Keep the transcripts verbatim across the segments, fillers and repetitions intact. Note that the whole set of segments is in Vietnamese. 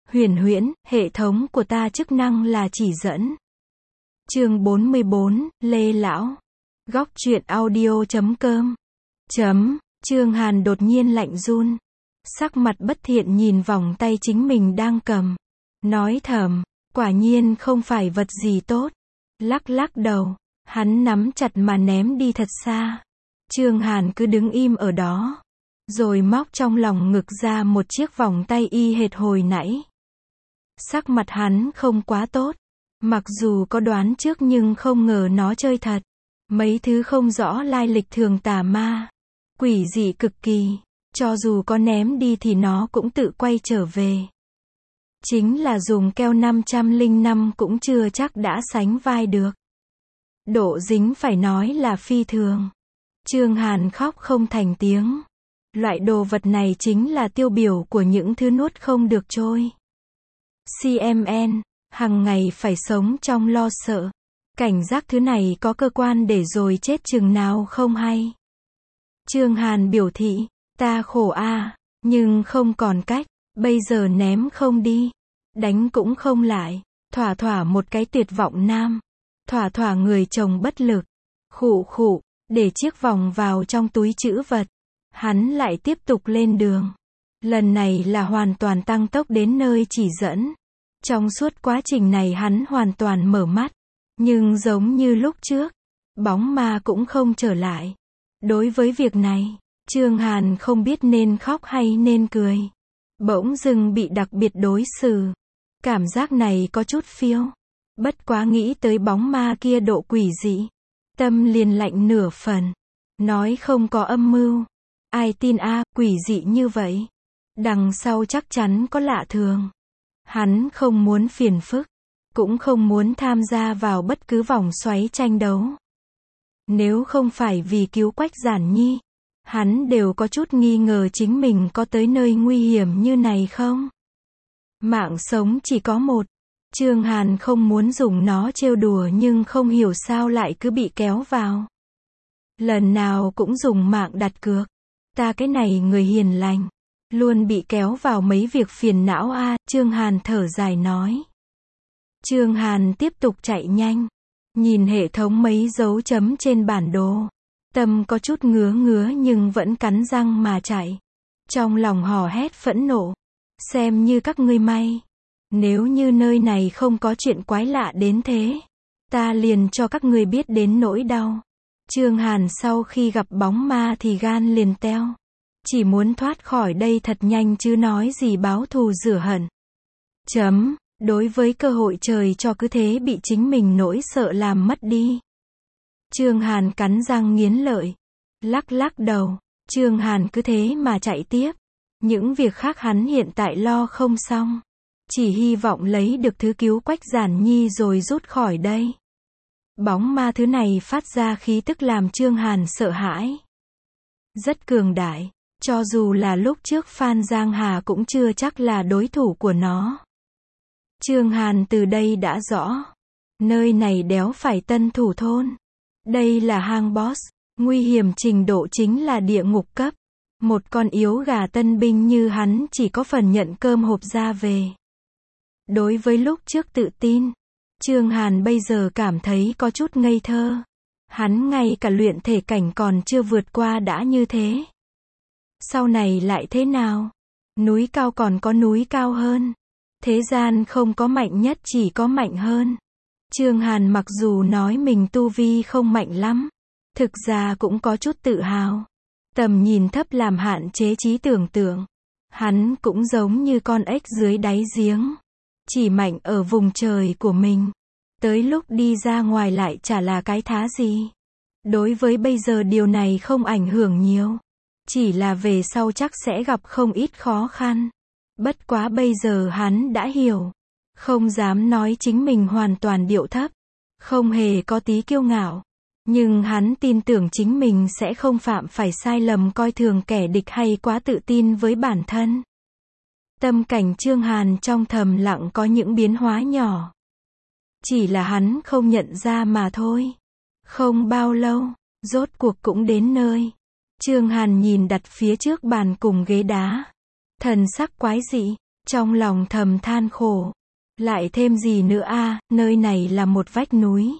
Huyền huyễn, hệ thống của ta chức năng là chỉ dẫn. Chương bốn mươi bốn, Lê Lão. Góc truyện audio chấm com. Chấm, Trương Hàn đột nhiên lạnh run. Sắc mặt bất thiện nhìn vòng tay chính mình đang cầm. Nói thầm, quả nhiên không phải vật gì tốt. Lắc lắc đầu, hắn nắm chặt mà ném đi thật xa. Trương Hàn cứ đứng im ở đó. Rồi móc trong lòng ngực ra một chiếc vòng tay y hệt hồi nãy. Sắc mặt hắn không quá tốt. Mặc dù có đoán trước nhưng không ngờ nó chơi thật. Mấy thứ không rõ lai lịch thường tà ma. Quỷ dị cực kỳ. Cho dù có ném đi thì nó cũng tự quay trở về. Chính là dùng keo năm trăm lẻ năm cũng chưa chắc đã sánh vai được. Độ dính phải nói là phi thường. Trương Hàn khóc không thành tiếng. Loại đồ vật này chính là tiêu biểu của những thứ nuốt không được trôi. xê em en, hằng ngày phải sống trong lo sợ. Cảnh giác thứ này có cơ quan để rồi chết chừng nào không hay. Trương Hàn biểu thị, ta khổ a, nhưng không còn cách, bây giờ ném không đi, đánh cũng không lại, thỏa thỏa một cái tuyệt vọng nam, thỏa thỏa người chồng bất lực, khụ khụ, để chiếc vòng vào trong túi trữ vật, hắn lại tiếp tục lên đường. Lần này là hoàn toàn tăng tốc đến nơi chỉ dẫn. Trong suốt quá trình này hắn hoàn toàn mở mắt, nhưng giống như lúc trước, bóng ma cũng không trở lại. Đối với việc này, Trương Hàn không biết nên khóc hay nên cười. Bỗng dưng bị đặc biệt đối xử. Cảm giác này có chút phiêu. Bất quá nghĩ tới bóng ma kia độ quỷ dị. Tâm liền lạnh nửa phần. Nói không có âm mưu. Ai tin a, quỷ dị như vậy. Đằng sau chắc chắn có lạ thường. Hắn không muốn phiền phức. Cũng không muốn tham gia vào bất cứ vòng xoáy tranh đấu. Nếu không phải vì cứu Quách Giản Nhi, hắn đều có chút nghi ngờ chính mình có tới nơi nguy hiểm như này không. Mạng sống chỉ có một. Trương Hàn không muốn dùng nó trêu đùa nhưng không hiểu sao lại cứ bị kéo vào. Lần nào cũng dùng mạng đặt cược. Ta cái này người hiền lành, luôn bị kéo vào mấy việc phiền não a, Trương Hàn thở dài nói. Trương Hàn tiếp tục chạy nhanh. Nhìn hệ thống mấy dấu chấm trên bản đồ. Tâm có chút ngứa ngứa nhưng vẫn cắn răng mà chạy. Trong lòng hò hét phẫn nộ. Xem như các ngươi may. Nếu như nơi này không có chuyện quái lạ đến thế, ta liền cho các ngươi biết đến nỗi đau. Trương Hàn sau khi gặp bóng ma thì gan liền teo. Chỉ muốn thoát khỏi đây thật nhanh chứ nói gì báo thù rửa hận. Chấm. Đối với cơ hội trời cho cứ thế bị chính mình nỗi sợ làm mất đi. Trương Hàn cắn răng nghiến lợi. Lắc lắc đầu. Trương Hàn cứ thế mà chạy tiếp. Những việc khác hắn hiện tại lo không xong. Chỉ hy vọng lấy được thứ cứu Quách Giản Nhi rồi rút khỏi đây. Bóng ma thứ này phát ra khí tức làm Trương Hàn sợ hãi. Rất cường đại. Cho dù là lúc trước Phan Giang Hà cũng chưa chắc là đối thủ của nó. Trương Hàn từ đây đã rõ. Nơi này đéo phải Tân Thủ Thôn. Đây là hang boss. Nguy hiểm trình độ chính là địa ngục cấp. Một con yếu gà tân binh như hắn chỉ có phần nhận cơm hộp ra về. Đối với lúc trước tự tin, Trương Hàn bây giờ cảm thấy có chút ngây thơ. Hắn ngay cả luyện thể cảnh còn chưa vượt qua đã như thế. Sau này lại thế nào? Núi cao còn có núi cao hơn. Thế gian không có mạnh nhất chỉ có mạnh hơn. Trương Hàn mặc dù nói mình tu vi không mạnh lắm, thực ra cũng có chút tự hào. Tầm nhìn thấp làm hạn chế trí tưởng tượng. Hắn cũng giống như con ếch dưới đáy giếng. Chỉ mạnh ở vùng trời của mình. Tới lúc đi ra ngoài lại chả là cái thá gì. Đối với bây giờ điều này không ảnh hưởng nhiều. Chỉ là về sau chắc sẽ gặp không ít khó khăn. Bất quá bây giờ hắn đã hiểu. Không dám nói chính mình hoàn toàn điệu thấp. Không hề có tí kiêu ngạo. Nhưng hắn tin tưởng chính mình sẽ không phạm phải sai lầm coi thường kẻ địch hay quá tự tin với bản thân. Tâm cảnh Trương Hàn trong thầm lặng có những biến hóa nhỏ. Chỉ là hắn không nhận ra mà thôi. Không bao lâu, rốt cuộc cũng đến nơi. Trương Hàn nhìn đặt phía trước bàn cùng ghế đá. Thần sắc quái dị. Trong lòng thầm than khổ. Lại thêm gì nữa a, nơi này là một vách núi.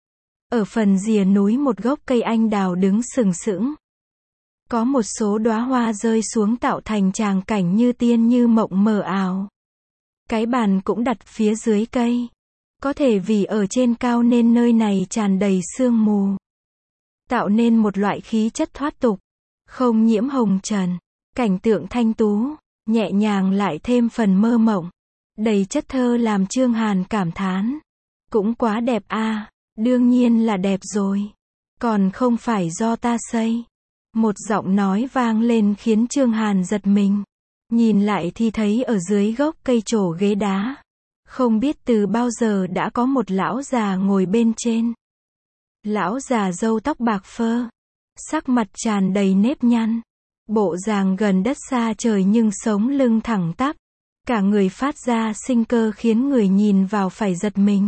Ở phần rìa núi một gốc cây anh đào đứng sừng sững. Có một số đóa hoa rơi xuống tạo thành tràng cảnh như tiên như mộng mờ ảo. Cái bàn cũng đặt phía dưới cây. Có thể vì ở trên cao nên nơi này tràn đầy sương mù. Tạo nên một loại khí chất thoát tục. Không nhiễm hồng trần. Cảnh tượng thanh tú, nhẹ nhàng lại thêm phần mơ mộng. Đầy chất thơ làm Chương Hàn cảm thán. Cũng quá đẹp a, đương nhiên là đẹp rồi. Còn không phải do ta xây. Một giọng nói vang lên khiến Chương Hàn giật mình. Nhìn lại thì thấy ở dưới gốc cây trổ ghế đá. Không biết từ bao giờ đã có một lão già ngồi bên trên. Lão già râu tóc bạc phơ. Sắc mặt tràn đầy nếp nhăn. Bộ dạng gần đất xa trời nhưng sống lưng thẳng tắp. Cả người phát ra sinh cơ khiến người nhìn vào phải giật mình.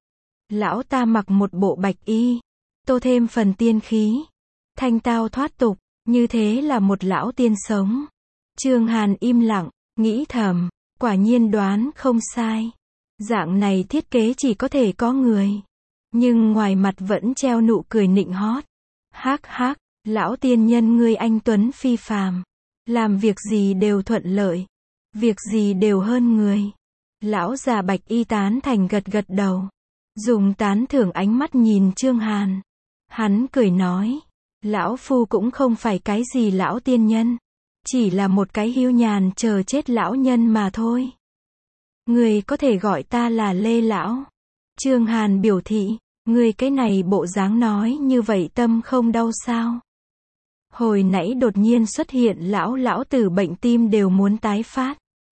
Lão ta mặc một bộ bạch y. Tô thêm phần tiên khí. Thanh tao thoát tục. Như thế là một lão tiên sống. Chương Hàn im lặng, nghĩ thầm. Quả nhiên đoán không sai. Dạng này thiết kế chỉ có thể có người. Nhưng ngoài mặt vẫn treo nụ cười nịnh hót. Hác hác, lão tiên nhân ngươi anh tuấn phi phàm. Làm việc gì đều thuận lợi. Việc gì đều hơn người. Lão già bạch y tán thành gật gật đầu. Dùng tán thưởng ánh mắt nhìn Chương Hàn. Hắn cười nói. Lão phu cũng không phải cái gì lão tiên nhân. Chỉ là một cái hiu nhàn chờ chết lão nhân mà thôi. Người có thể gọi ta là Lê Lão. Chương Hàn biểu thị. Người cái này bộ dáng nói như vậy tâm không đau sao? Hồi nãy đột nhiên xuất hiện lão lão tử bệnh tim đều muốn tái phát.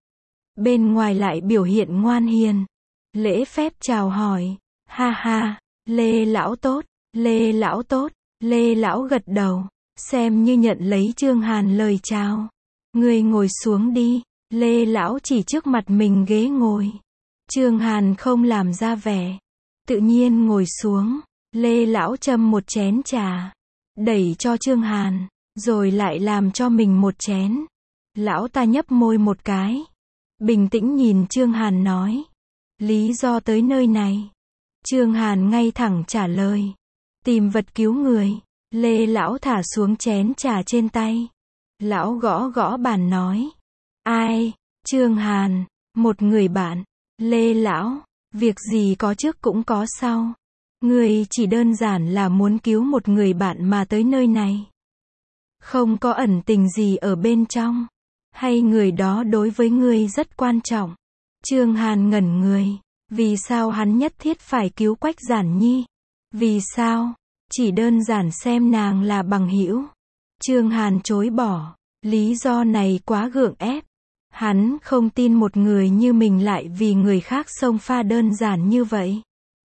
Bên ngoài lại biểu hiện ngoan hiền. Lễ phép chào hỏi. Ha ha, Lê Lão tốt, Lê Lão tốt, Lê Lão gật đầu. Xem như nhận lấy Chương Hàn lời chào. Người ngồi xuống đi. Lê Lão chỉ trước mặt mình ghế ngồi. Chương Hàn không làm ra vẻ. Tự nhiên ngồi xuống. Lê Lão châm một chén trà. Đẩy cho Chương Hàn. Rồi lại làm cho mình một chén. Lão ta nhấp môi một cái. Bình tĩnh nhìn Chương Hàn nói. Lý do tới nơi này. Chương Hàn ngay thẳng trả lời. Tìm vật cứu người. Lê Lão thả xuống chén trà trên tay. Lão gõ gõ bàn nói. Ai? Chương Hàn. Một người bạn. Lê Lão. Việc gì có trước cũng có sau. Người chỉ đơn giản là muốn cứu một người bạn mà tới nơi này. Không có ẩn tình gì ở bên trong. Hay người đó đối với ngươi rất quan trọng. Chương Hàn ngẩn người. Vì sao hắn nhất thiết phải cứu Quách Giản Nhi? Vì sao? Chỉ đơn giản xem nàng là bằng hữu. Chương Hàn chối bỏ. Lý do này quá gượng ép. Hắn không tin một người như mình lại vì người khác xông pha đơn giản như vậy.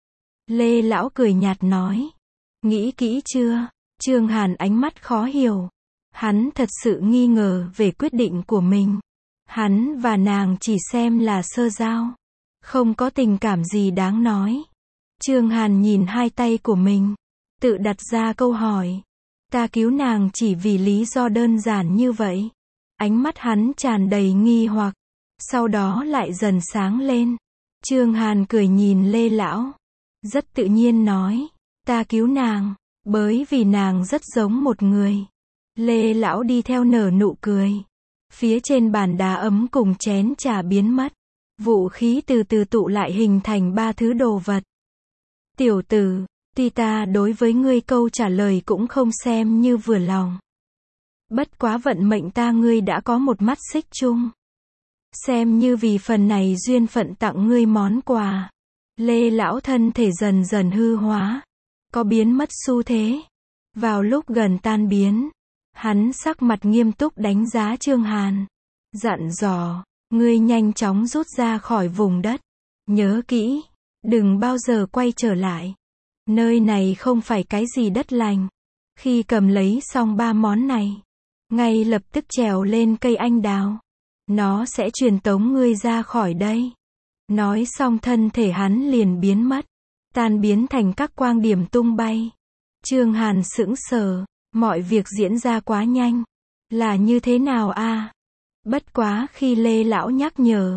Lê Lão cười nhạt nói. Nghĩ kỹ chưa? Chương Hàn ánh mắt khó hiểu. Hắn thật sự nghi ngờ về quyết định của mình. Hắn và nàng chỉ xem là sơ giao. Không có tình cảm gì đáng nói. Chương Hàn nhìn hai tay của mình. Tự đặt ra câu hỏi. Ta cứu nàng chỉ vì lý do đơn giản như vậy. Ánh mắt hắn tràn đầy nghi hoặc. Sau đó lại dần sáng lên. Chương Hàn cười nhìn Lê Lão. Rất tự nhiên nói. Ta cứu nàng. Bởi vì nàng rất giống một người. Lê Lão đi theo nở nụ cười. Phía trên bàn đá ấm cùng chén trà biến mất. Vũ khí từ từ tụ lại hình thành ba thứ đồ vật. Tiểu tử, tuy ta đối với ngươi câu trả lời cũng không xem như vừa lòng. Bất quá vận mệnh ta ngươi đã có một mắt xích chung. Xem như vì phần này duyên phận tặng ngươi món quà. Lê Lão thân thể dần dần hư hóa. Có biến mất xu thế. Vào lúc gần tan biến. Hắn sắc mặt nghiêm túc đánh giá Chương Hàn. Dặn dò. Ngươi nhanh chóng rút ra khỏi vùng đất. Nhớ kỹ. Đừng bao giờ quay trở lại. Nơi này không phải cái gì đất lành. Khi cầm lấy xong ba món này. Ngay lập tức trèo lên cây anh đào. Nó sẽ truyền tống ngươi ra khỏi đây. Nói xong thân thể hắn liền biến mất. Tan biến thành các quang điểm tung bay. Chương Hàn sững sờ. Mọi việc diễn ra quá nhanh. Là như thế nào a? Bất quá khi Lê Lão nhắc nhở.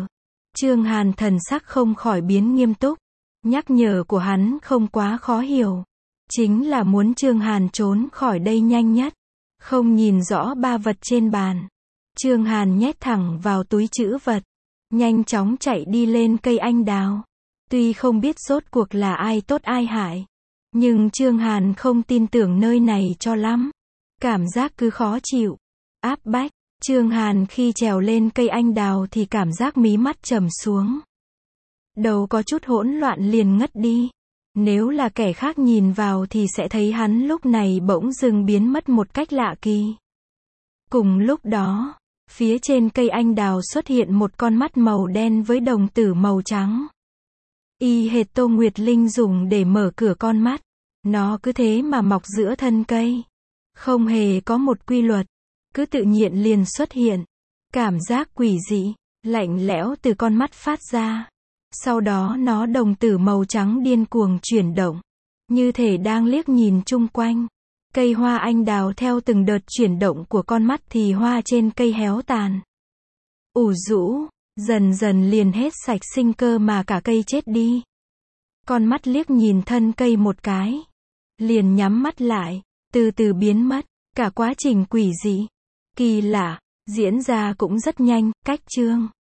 Trương Hàn thần sắc không khỏi biến nghiêm túc. Nhắc nhở của hắn không quá khó hiểu. Chính là muốn Trương Hàn trốn khỏi đây nhanh nhất. Không nhìn rõ ba vật trên bàn. Trương Hàn nhét thẳng vào túi trữ vật. Nhanh chóng chạy đi lên cây anh đào. Tuy không biết rốt cuộc là ai tốt ai hại. Nhưng Trương Hàn không tin tưởng nơi này cho lắm. Cảm giác cứ khó chịu. Áp bách. Trương Hàn khi trèo lên cây anh đào thì cảm giác mí mắt trầm xuống. Đầu có chút hỗn loạn liền ngất đi. Nếu là kẻ khác nhìn vào thì sẽ thấy hắn lúc này bỗng dưng biến mất một cách lạ kỳ. Cùng lúc đó, phía trên cây anh đào xuất hiện một con mắt màu đen với đồng tử màu trắng. Y hệt Tô Nguyệt Linh dùng để mở cửa con mắt. Nó cứ thế mà mọc giữa thân cây. Không hề có một quy luật. Cứ tự nhiên liền xuất hiện. Cảm giác quỷ dị, lạnh lẽo từ con mắt phát ra. Sau đó nó đồng tử màu trắng điên cuồng chuyển động. Như thể đang liếc nhìn chung quanh. Cây hoa anh đào theo từng đợt chuyển động của con mắt thì hoa trên cây héo tàn. Ủ rũ, dần dần liền hết sạch sinh cơ mà cả cây chết đi. Con mắt liếc nhìn thân cây một cái. Liền nhắm mắt lại, từ từ biến mất. Cả quá trình quỷ dị, kỳ lạ, diễn ra cũng rất nhanh. Cách chương